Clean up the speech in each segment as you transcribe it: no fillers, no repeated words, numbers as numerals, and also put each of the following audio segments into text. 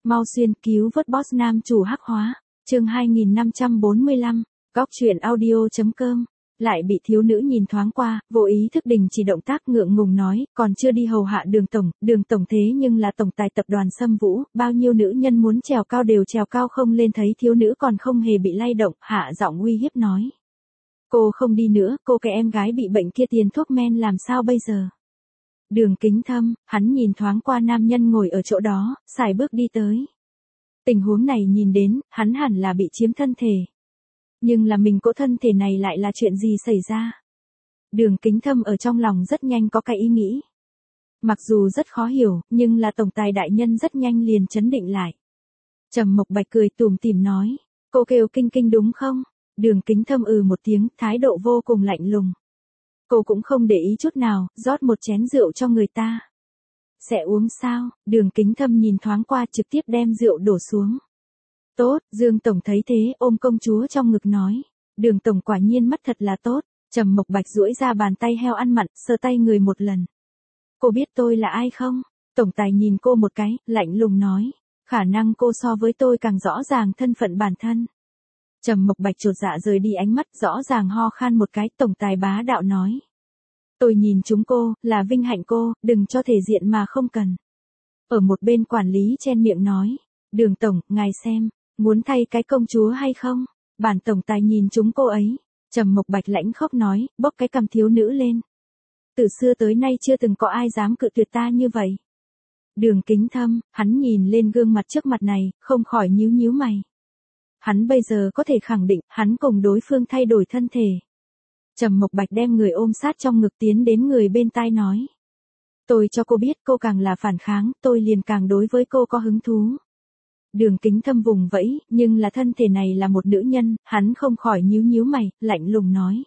Mau xuyên cứu vớt boss nam chủ hắc hóa. Chương 2545, góc truyện audio.com. Lại bị thiếu nữ nhìn thoáng qua, vô ý thức đình chỉ động tác, ngượng ngùng nói, còn chưa đi hầu hạ Đường tổng thế nhưng là tổng tài tập đoàn Sâm Vũ, bao nhiêu nữ nhân muốn trèo cao đều trèo cao không lên. Thấy thiếu nữ còn không hề bị lay động, hạ giọng uy hiếp nói. Cô không đi nữa, cô cái em gái bị bệnh kia tiền thuốc men làm sao bây giờ? Đường Kính Thâm, hắn nhìn thoáng qua nam nhân ngồi ở chỗ đó, sải bước đi tới. Tình huống này nhìn đến, hắn hẳn là bị chiếm thân thể. Nhưng là mình cỗ thân thể này lại là chuyện gì xảy ra? Đường Kính Thâm ở trong lòng rất nhanh có cái ý nghĩ. Mặc dù rất khó hiểu, nhưng là tổng tài đại nhân rất nhanh liền chấn định lại. Trầm Mộc Bạch cười tủm tỉm nói, cô kêu Kinh Kinh đúng không? Đường Kính Thâm một tiếng, thái độ vô cùng lạnh lùng. Cô cũng không để ý chút nào, rót một chén rượu cho người ta. Sẽ uống sao? Đường Kính Thâm nhìn thoáng qua trực tiếp đem rượu đổ xuống. Tốt, Dương Tổng thấy thế ôm công chúa trong ngực nói. Đường Tổng quả nhiên mắt thật là tốt. Trầm Mộc Bạch duỗi ra bàn tay heo ăn mặn, sờ tay người một lần. Cô biết tôi là ai không? Tổng tài nhìn cô một cái, lạnh lùng nói. Khả năng cô so với tôi càng rõ ràng thân phận bản thân. Trầm Mộc Bạch chột dạ rời đi ánh mắt, rõ ràng ho khan một cái, tổng tài bá đạo nói. Tôi nhìn chúng cô, là vinh hạnh cô, đừng cho thể diện mà không cần. Ở một bên quản lý chen miệng nói. Đường Tổng, ngài xem, muốn thay cái công chúa hay không? Bản tổng tài nhìn chúng cô ấy. Trầm Mộc Bạch lãnh khốc nói, bốc cái cằm thiếu nữ lên. Từ xưa tới nay chưa từng có ai dám cự tuyệt ta như vậy. Đường Kính Thâm, hắn nhìn lên gương mặt trước mặt này, không khỏi nhíu nhíu mày. Hắn bây giờ có thể khẳng định, hắn cùng đối phương thay đổi thân thể. Trầm Mộc Bạch đem người ôm sát trong ngực tiến đến người bên tai nói. Tôi cho cô biết cô càng là phản kháng, tôi liền càng đối với cô có hứng thú. Đường Kính Thâm vùng vẫy, nhưng là thân thể này là một nữ nhân, hắn không khỏi nhíu nhíu mày, lạnh lùng nói.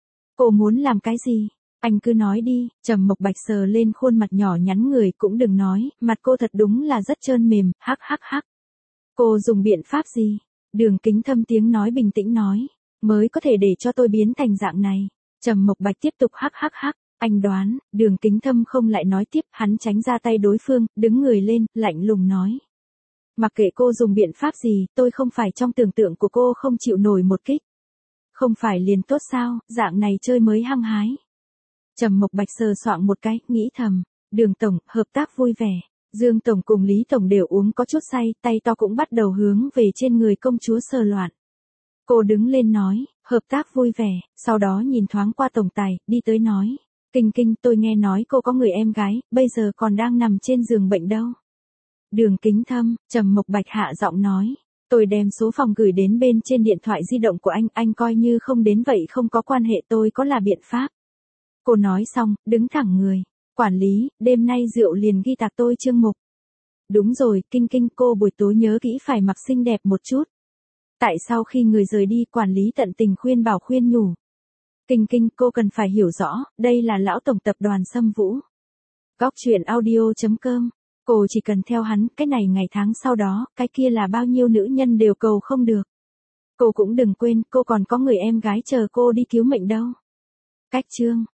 Cô muốn làm cái gì? Anh cứ nói đi. Trầm Mộc Bạch sờ lên khuôn mặt nhỏ nhắn người, cũng đừng nói, mặt cô thật đúng là rất trơn mềm, hắc hắc hắc. Cô dùng biện pháp gì? Đường Kính Thâm tiếng nói bình tĩnh nói, mới có thể để cho tôi biến thành dạng này. Trầm Mộc Bạch tiếp tục hắc hắc hắc. Anh đoán. Đường Kính Thâm không lại nói tiếp, hắn tránh ra tay đối phương, đứng người lên, lạnh lùng nói. Mặc kệ cô dùng biện pháp gì, tôi không phải trong tưởng tượng của cô không chịu nổi một kích. Không phải liền tốt sao, dạng này chơi mới hăng hái. Trầm Mộc Bạch sờ soạng một cái, nghĩ thầm, Đường Tổng, hợp tác vui vẻ. Dương Tổng cùng Lý Tổng đều uống có chút say, tay to cũng bắt đầu hướng về trên người công chúa sờ loạn. Cô đứng lên nói, hợp tác vui vẻ, sau đó nhìn thoáng qua tổng tài, đi tới nói. Kinh Kinh, tôi nghe nói cô có người em gái, bây giờ còn đang nằm trên giường bệnh đâu. Đường Kính Thâm, Trầm Mộc Bạch hạ giọng nói. Tôi đem số phòng gửi đến bên trên điện thoại di động của anh coi như không đến vậy không có quan hệ, tôi có là biện pháp. Cô nói xong, đứng thẳng người. Quản lý, đêm nay rượu liền ghi tạc tôi chương mục. Đúng rồi, Kinh Kinh, cô buổi tối nhớ kỹ phải mặc xinh đẹp một chút. Tại sau khi người rời đi, quản lý tận tình khuyên bảo khuyên nhủ. Kinh Kinh, cô cần phải hiểu rõ, đây là lão tổng tập đoàn Sâm Vũ. Góc truyện audio.com. Cô chỉ cần theo hắn, cái này ngày tháng sau đó, cái kia là bao nhiêu nữ nhân đều cầu không được. Cô cũng đừng quên, cô còn có người em gái chờ cô đi cứu mệnh đâu. Cách chương.